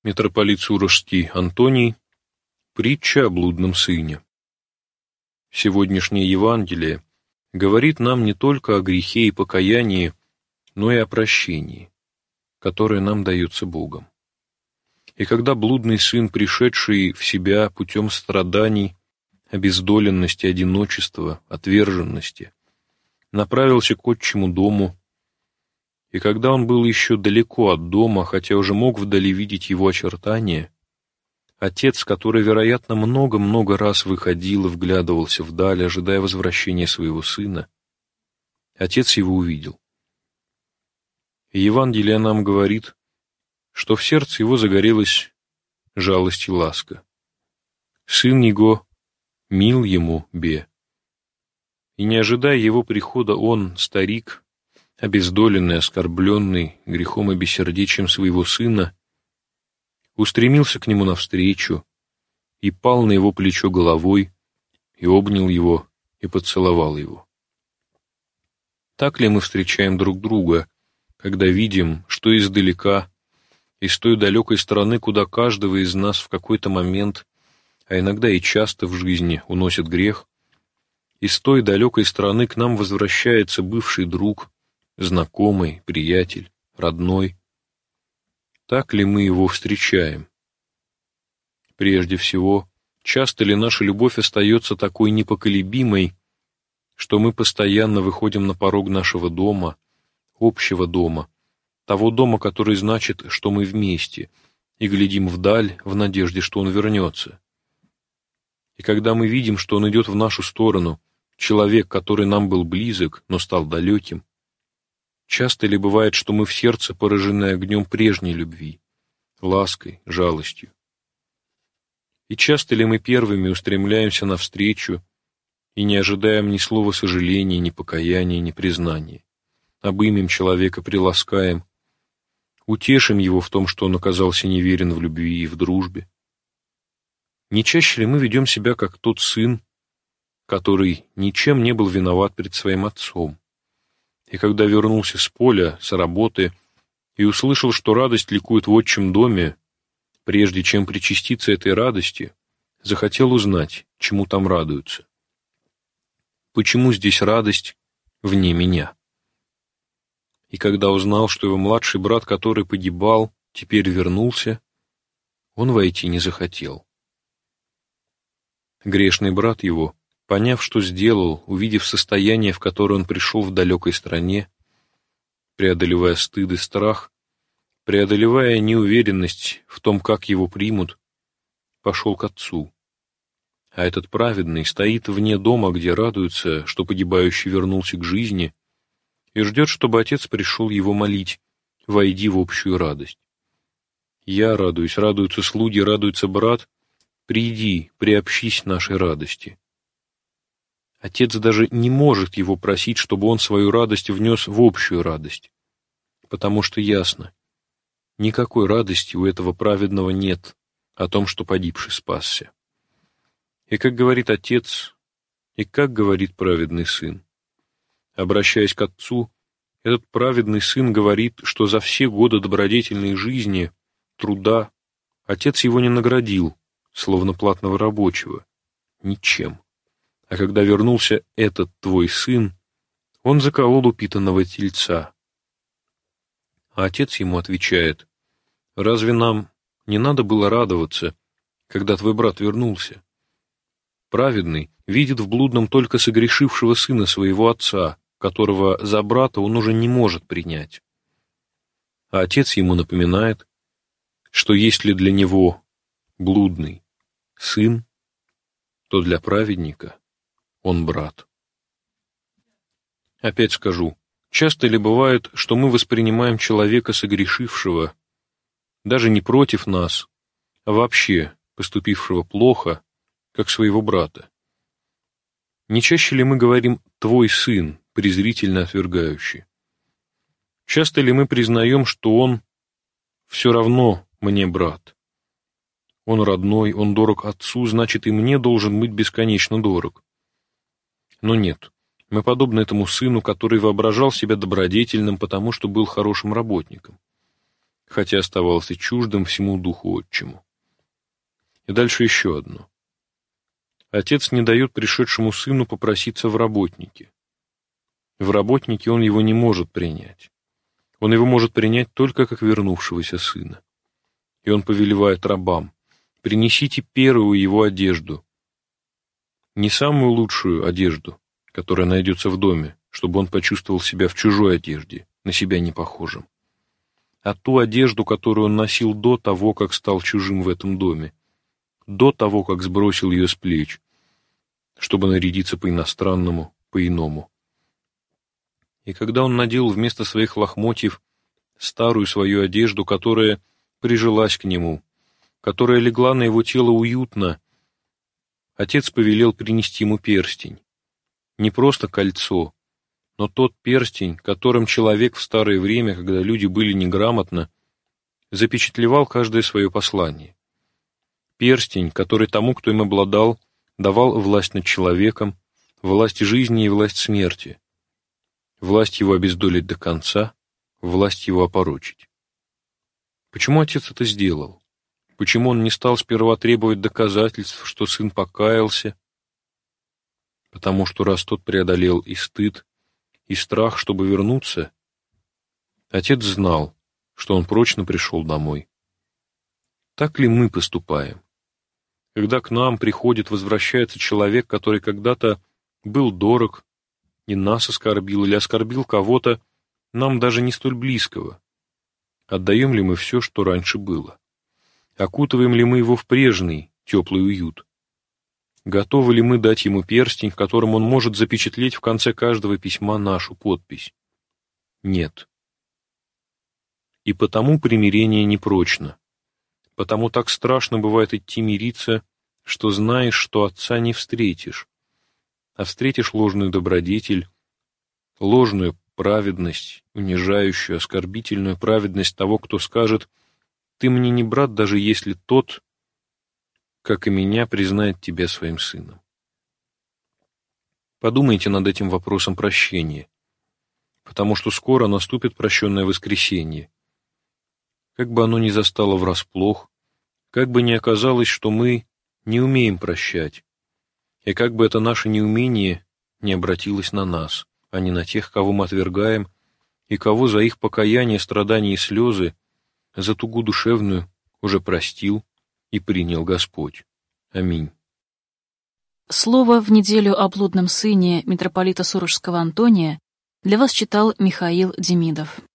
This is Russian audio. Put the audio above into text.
Митрополит Сурожский Антоний. Притча о блудном сыне. Сегодняшнее Евангелие говорит нам не только о грехе и покаянии, но и о прощении, которое нам дается Богом. И когда блудный сын, пришедший в себя путем страданий, обездоленности, одиночества, отверженности, направился к отчему дому, и когда он был еще далеко от дома, хотя уже мог вдали видеть его очертания, отец, который, вероятно, много-много раз выходил и вглядывался вдаль, ожидая возвращения своего сына, отец его увидел. И Евангелие нам говорит, что в сердце его загорелась жалость и ласка. Сын его мил ему бе. И не ожидая его прихода, он, старик, обездоленный, оскорбленный грехом и бессердечием своего сына, устремился к нему навстречу и пал на его плечо головой, и обнял его, и поцеловал его. Так ли мы встречаем друг друга, когда видим, что издалека, из той далекой страны, куда каждого из нас в какой-то момент, а иногда и часто в жизни уносит грех, из той далекой страны к нам возвращается бывший друг, знакомый, приятель, родной? Так ли мы его встречаем? Прежде всего, часто ли наша любовь остается такой непоколебимой, что мы постоянно выходим на порог нашего дома, общего дома, того дома, который значит, что мы вместе, и глядим вдаль в надежде, что он вернется. И когда мы видим, что он идет в нашу сторону, человек, который нам был близок, но стал далеким, часто ли бывает, что мы в сердце поражены огнем прежней любви, лаской, жалостью? И часто ли мы первыми устремляемся навстречу и не ожидаем ни слова сожаления, ни покаяния, ни признания, обымем человека, приласкаем, утешим его в том, что он оказался неверен в любви и в дружбе? Не чаще ли мы ведем себя, как тот сын, который ничем не был виноват перед своим отцом, и когда вернулся с поля, с работы, и услышал, что радость ликует в отчим доме, прежде чем причаститься этой радости, захотел узнать, чему там радуются? Почему здесь радость вне меня? И когда узнал, что его младший брат, который погибал, теперь вернулся, он войти не захотел. Грешный брат его, поняв, что сделал, увидев состояние, в которое он пришел в далекой стране, преодолевая стыд и страх, преодолевая неуверенность в том, как его примут, пошел к отцу. А этот праведный стоит вне дома, где радуется, что погибающий вернулся к жизни, и ждет, чтобы отец пришел его молить: «Войди в общую радость». Я радуюсь, радуются слуги, радуется брат, приди, приобщись нашей радости. Отец даже не может его просить, чтобы он свою радость внес в общую радость, потому что ясно, никакой радости у этого праведного нет о том, что погибший спасся. И как говорит отец, и как говорит праведный сын. Обращаясь к отцу, этот праведный сын говорит, что за все годы добродетельной жизни, труда, отец его не наградил, словно платного рабочего, ничем. А когда вернулся этот твой сын, он заколол упитанного тельца. А отец ему отвечает: «Разве нам не надо было радоваться, когда твой брат вернулся? Праведный видит в блудном только согрешившего сына своего отца, которого за брата он уже не может принять». А отец ему напоминает, что если для него блудный сын, то для праведника он брат. Опять скажу, часто ли бывает, что мы воспринимаем человека согрешившего, даже не против нас, а вообще поступившего плохо, как своего брата? Не чаще ли мы говорим «твой сын», презрительно отвергающий? Часто ли мы признаем, что он все равно мне брат? Он родной, он дорог отцу, значит, и мне должен быть бесконечно дорог. Но нет, мы подобны этому сыну, который воображал себя добродетельным, потому что был хорошим работником. хотя оставался чуждым всему духу отчему. И дальше еще одно. Отец не дает пришедшему сыну попроситься в работники. В работники он его не может принять. Он его может принять только как вернувшегося сына. И он повелевает рабам: принесите первую его одежду. Не самую лучшую одежду, которая найдется в доме, чтобы он почувствовал себя в чужой одежде, на себя не похожим, а ту одежду, которую он носил до того, как стал чужим в этом доме, до того, как сбросил ее с плеч, чтобы нарядиться по-иностранному, по-иному. И когда он надел вместо своих лохмотьев старую свою одежду, которая прижилась к нему, которая легла на его тело уютно, отец повелел принести ему перстень. Не просто кольцо, но тот перстень, которым человек в старое время, когда люди были неграмотны, запечатлевал каждое свое послание. Перстень, который тому, кто им обладал, давал власть над человеком, власть жизни и власть смерти, власть его обездолить до конца, власть его опорочить. Почему отец это сделал? Почему он не стал сперва требовать доказательств, что сын покаялся? Потому что раз тот преодолел и стыд, и страх, чтобы вернуться, отец знал, что он прочно пришел домой. Так ли мы поступаем? Когда к нам приходит, возвращается человек, который когда-то был дорог и нас оскорбил или оскорбил кого-то, нам даже не столь близкого, отдаем ли мы все, что раньше было? Окутываем ли мы его в прежний, теплый уют? Готовы ли мы дать ему перстень, которым он может запечатлеть в конце каждого письма нашу подпись? Нет. И потому примирение непрочно. Потому так страшно бывает идти мириться, что знаешь, что отца не встретишь, а встретишь ложную добродетель, ложную праведность, унижающую, оскорбительную праведность того, кто скажет: «Ты мне не брат, даже если тот, как и меня, признает тебя своим сыном». Подумайте над этим вопросом прощения, потому что скоро наступит прощенное воскресенье. Как бы оно ни застало врасплох, как бы ни оказалось, что мы не умеем прощать, и как бы это наше неумение не обратилось на нас, а не на тех, кого мы отвергаем, и кого за их покаяние, страдания и слезы, за тугу душевную уже простил и принял Господь. Аминь. Слово в неделю о блудном сыне митрополита Сурожского Антония для вас читал Михаил Демидов.